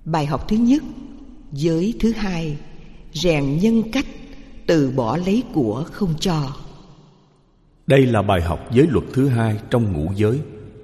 Bài học thứ nhất, giới thứ hai, rèn nhân cách, từ bỏ lấy của không cho. Đây là bài học giới luật thứ hai trong ngũ giới.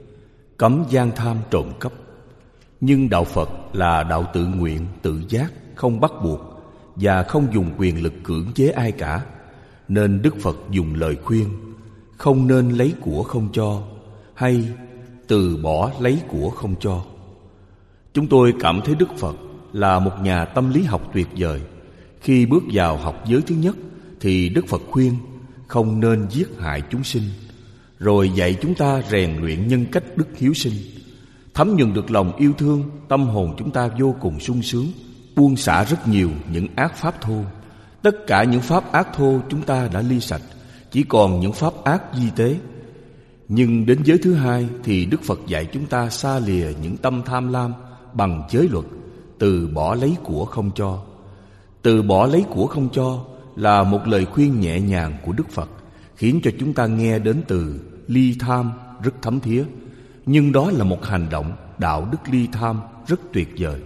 Cấm gian tham trộm cắp. Nhưng đạo Phật là đạo tự nguyện, tự giác, không bắt buộc và không dùng quyền lực cưỡng chế ai cả. Nên Đức Phật dùng lời khuyên không nên lấy của không cho, hay từ bỏ lấy của không cho. Chúng tôi cảm thấy Đức Phật là một nhà tâm lý học tuyệt vời. Khi bước vào học giới thứ nhất thì Đức Phật khuyên không nên giết hại chúng sinh, rồi dạy chúng ta rèn luyện nhân cách đức hiếu sinh. Thấm nhuần được lòng yêu thương, tâm hồn chúng ta vô cùng sung sướng, buông xả rất nhiều những ác pháp thô. Tất cả những pháp ác thô chúng ta đã ly sạch, chỉ còn những pháp ác di tế. Nhưng đến giới thứ hai thì Đức Phật dạy chúng ta xa lìa những tâm tham lam bằng giới luật, từ bỏ lấy của không cho. Từ bỏ lấy của không cho là một lời khuyên nhẹ nhàng của Đức Phật, khiến cho chúng ta nghe đến từ ly tham rất thấm thía. Nhưng đó là một hành động đạo đức ly tham rất tuyệt vời.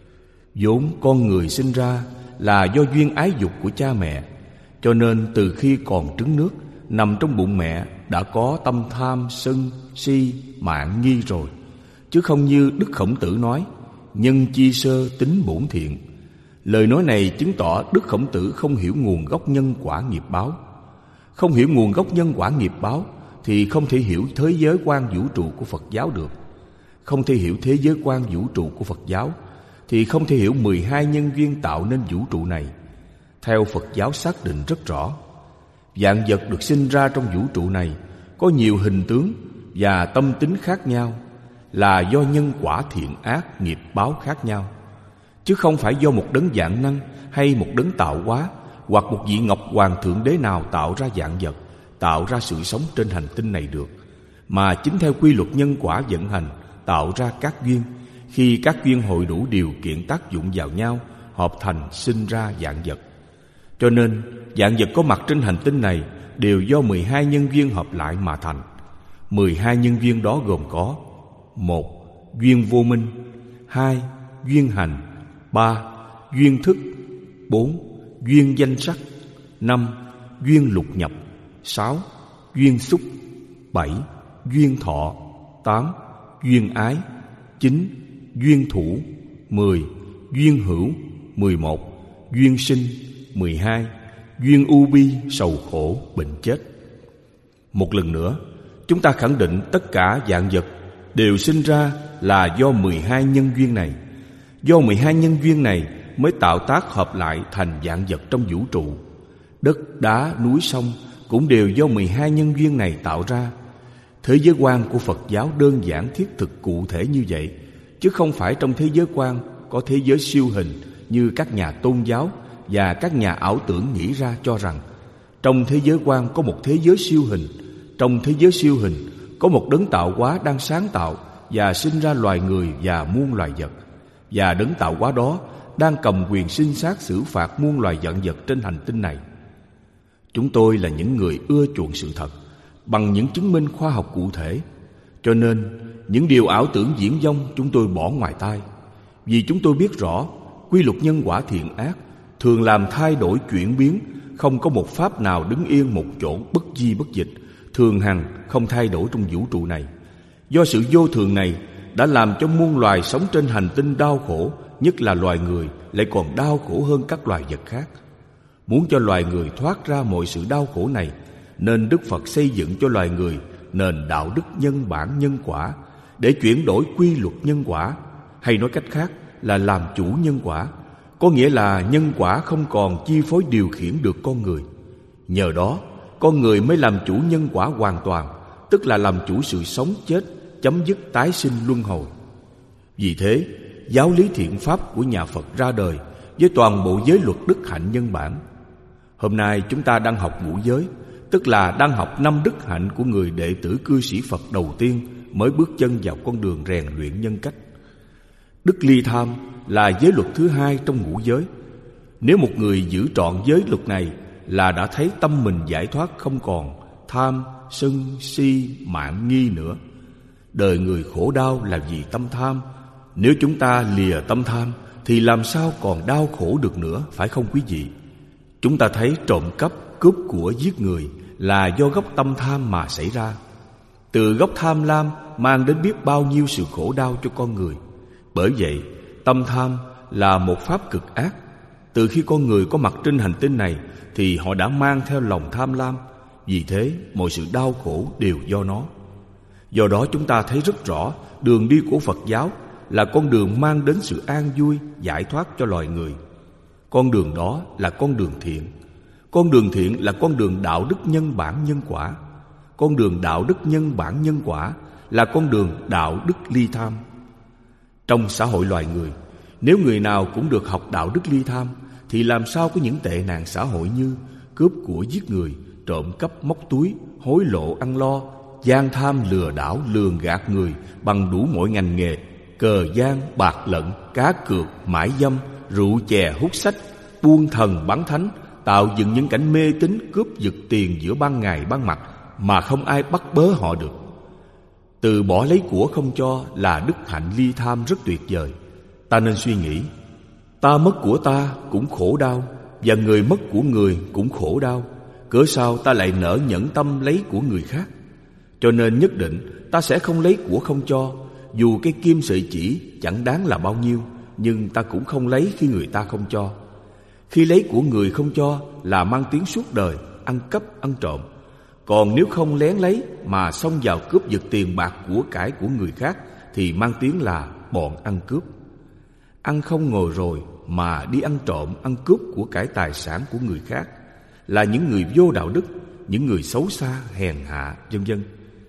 Vốn con người sinh ra là do duyên ái dục của cha mẹ, cho nên từ khi còn trứng nước, nằm trong bụng mẹ đã có tâm tham, sân, si, mạn, nghi rồi. Chứ không như Đức Khổng Tử nói, nhân chi sơ tính bổn thiện. Lời nói này chứng tỏ Đức Khổng Tử không hiểu nguồn gốc nhân quả nghiệp báo. Không hiểu nguồn gốc nhân quả nghiệp báo thì không thể hiểu thế giới quan vũ trụ của Phật giáo được. Không thể hiểu thế giới quan vũ trụ của Phật giáo thì không thể hiểu 12 nhân duyên tạo nên vũ trụ này. Theo Phật giáo xác định rất rõ, vạn vật được sinh ra trong vũ trụ này có nhiều hình tướng và tâm tính khác nhau, là do nhân quả thiện ác nghiệp báo khác nhau, chứ không phải do một đấng vạn năng hay một đấng tạo hóa hoặc một vị Ngọc Hoàng Thượng Đế nào tạo ra vạn vật, tạo ra sự sống trên hành tinh này được, mà chính theo quy luật nhân quả vận hành tạo ra các duyên. Khi các duyên hội đủ điều kiện tác dụng vào nhau, hợp thành sinh ra vạn vật. Cho nên vạn vật có mặt trên hành tinh này đều do 12 nhân duyên hợp lại mà thành. 12 nhân duyên đó gồm có: 1. Duyên vô minh. 2. Duyên hành. 3. Duyên thức. 4. Duyên danh sắc. 5. Duyên lục nhập. 6. Duyên xúc. 7. Duyên thọ. 8. Duyên ái. 9. Duyên thủ. 10. Duyên hữu. 11. Duyên sinh. 12. Duyên ưu bi, sầu khổ, bệnh chết. Một lần nữa, chúng ta khẳng định tất cả vạn vật đều sinh ra là do 12 nhân duyên này. Do 12 nhân duyên này mới tạo tác hợp lại thành vạn vật trong vũ trụ. Đất, đá, núi, sông cũng đều do 12 nhân duyên này tạo ra. Thế giới quan của Phật giáo đơn giản thiết thực cụ thể như vậy, chứ không phải trong thế giới quan có thế giới siêu hình như các nhà tôn giáo và các nhà ảo tưởng nghĩ ra, cho rằng trong thế giới quan có một thế giới siêu hình. Trong thế giới siêu hình có một đấng tạo hóa đang sáng tạo và sinh ra loài người và muôn loài vật, và đấng tạo hóa đó đang cầm quyền sinh sát xử phạt muôn loài vạn vật trên hành tinh này. Chúng tôi là những người ưa chuộng sự thật bằng những chứng minh khoa học cụ thể, cho nên những điều ảo tưởng viển vông chúng tôi bỏ ngoài tai. Vì chúng tôi biết rõ quy luật nhân quả thiện ác thường làm thay đổi chuyển biến, không có một pháp nào đứng yên một chỗ bất di bất dịch, thường hằng không thay đổi trong vũ trụ này. Do sự vô thường này đã làm cho muôn loài sống trên hành tinh đau khổ, nhất là loài người lại còn đau khổ hơn các loài vật khác. Muốn cho loài người thoát ra mọi sự đau khổ này, nên Đức Phật xây dựng cho loài người nền đạo đức nhân bản nhân quả để chuyển đổi quy luật nhân quả, hay nói cách khác là làm chủ nhân quả. Có nghĩa là nhân quả không còn chi phối điều khiển được con người. Nhờ đó, con người mới làm chủ nhân quả hoàn toàn, tức là làm chủ sự sống chết, chấm dứt tái sinh luân hồi. Vì thế, giáo lý thiện pháp của nhà Phật ra đời với toàn bộ giới luật đức hạnh nhân bản. Hôm nay chúng ta đang học ngũ giới, tức là đang học 5 đức hạnh của người đệ tử cư sĩ Phật đầu tiên mới bước chân vào con đường rèn luyện nhân cách. Đức ly tham là giới luật thứ hai trong ngũ giới. Nếu một người giữ trọn giới luật này là đã thấy tâm mình giải thoát, không còn tham, sân, si, mạn, nghi nữa. Đời người khổ đau là vì tâm tham. Nếu chúng ta lìa tâm tham thì làm sao còn đau khổ được nữa, phải không quý vị? Chúng ta thấy trộm cắp, cướp của, giết người là do gốc tâm tham mà xảy ra. Từ gốc tham lam mang đến biết bao nhiêu sự khổ đau cho con người. Bởi vậy, tâm tham là một pháp cực ác. Từ khi con người có mặt trên hành tinh này thì họ đã mang theo lòng tham lam. Vì thế, mọi sự đau khổ đều do nó. Do đó chúng ta thấy rất rõ đường đi của Phật giáo là con đường mang đến sự an vui, giải thoát cho loài người. Con đường đó là con đường thiện. Con đường thiện là con đường đạo đức nhân bản nhân quả. Con đường đạo đức nhân bản nhân quả là con đường đạo đức ly tham. Trong xã hội loài người, nếu người nào cũng được học đạo đức ly tham thì làm sao có những tệ nạn xã hội như cướp của, giết người, trộm cắp, móc túi, hối lộ, ăn lo, gian tham, lừa đảo, lường gạt người bằng đủ mọi ngành nghề, cờ gian, bạc lận, cá cược, mãi dâm, rượu chè, hút sách, buôn thần bán thánh, tạo dựng những cảnh mê tín cướp giật tiền giữa ban ngày ban mặt mà không ai bắt bớ họ được. Từ bỏ lấy của không cho là đức hạnh ly tham rất tuyệt vời. Ta nên suy nghĩ, ta mất của ta cũng khổ đau, và người mất của người cũng khổ đau, cớ sao ta lại nỡ nhẫn tâm lấy của người khác? Cho nên nhất định ta sẽ không lấy của không cho. Dù cái kim sợi chỉ chẳng đáng là bao nhiêu, nhưng ta cũng không lấy khi người ta không cho. Khi lấy của người không cho là mang tiếng suốt đời ăn cắp, ăn trộm. Còn nếu không lén lấy mà xông vào cướp giật tiền bạc của cải của người khác thì mang tiếng là bọn ăn cướp. Ăn không ngồi rồi mà đi ăn trộm, ăn cướp của cải tài sản của người khác là những người vô đạo đức, những người xấu xa, hèn hạ, vân vân.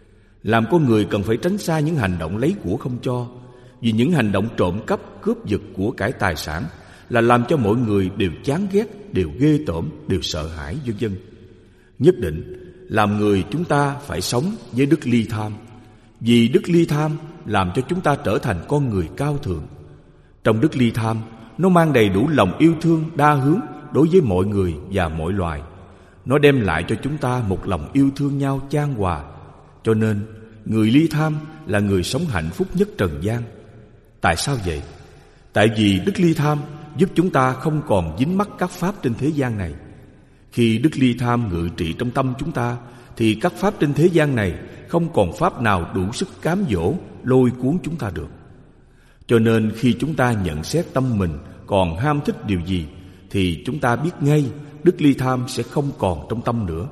Làm con người cần phải tránh xa những hành động lấy của không cho, vì những hành động trộm cắp, cướp giật của cải tài sản là làm cho mọi người đều chán ghét, đều ghê tởm, đều sợ hãi, vân vân. Nhất định làm người chúng ta phải sống với đức ly tham, vì đức ly tham làm cho chúng ta trở thành con người cao thượng. Trong đức ly tham, nó mang đầy đủ lòng yêu thương đa hướng đối với mọi người và mọi loài. Nó đem lại cho chúng ta một lòng yêu thương nhau chan hòa. Cho nên, người ly tham là người sống hạnh phúc nhất trần gian. Tại sao vậy? Tại vì đức ly tham giúp chúng ta không còn dính mắc các pháp trên thế gian này. Khi đức ly tham ngự trị trong tâm chúng ta thì các pháp trên thế gian này không còn pháp nào đủ sức cám dỗ, lôi cuốn chúng ta được. Cho nên khi chúng ta nhận xét tâm mình còn ham thích điều gì thì chúng ta biết ngay đức ly tham sẽ không còn trong tâm nữa.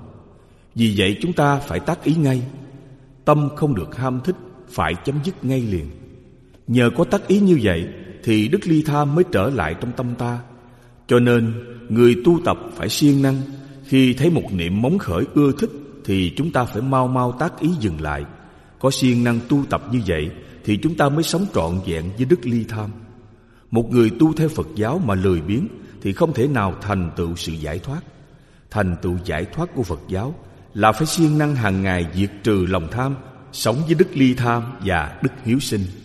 Vì vậy chúng ta phải tác ý ngay. Tâm không được ham thích phải chấm dứt ngay liền. Nhờ có tác ý như vậy thì đức ly tham mới trở lại trong tâm ta. Cho nên người tu tập phải siêng năng. Khi thấy một niệm móng khởi ưa thích thì chúng ta phải mau mau tác ý dừng lại. Có siêng năng tu tập như vậy thì chúng ta mới sống trọn vẹn với đức ly tham. Một người tu theo Phật giáo mà lười biếng thì không thể nào thành tựu sự giải thoát. Thành tựu giải thoát của Phật giáo là phải siêng năng hàng ngày diệt trừ lòng tham, sống với đức ly tham và đức hiếu sinh.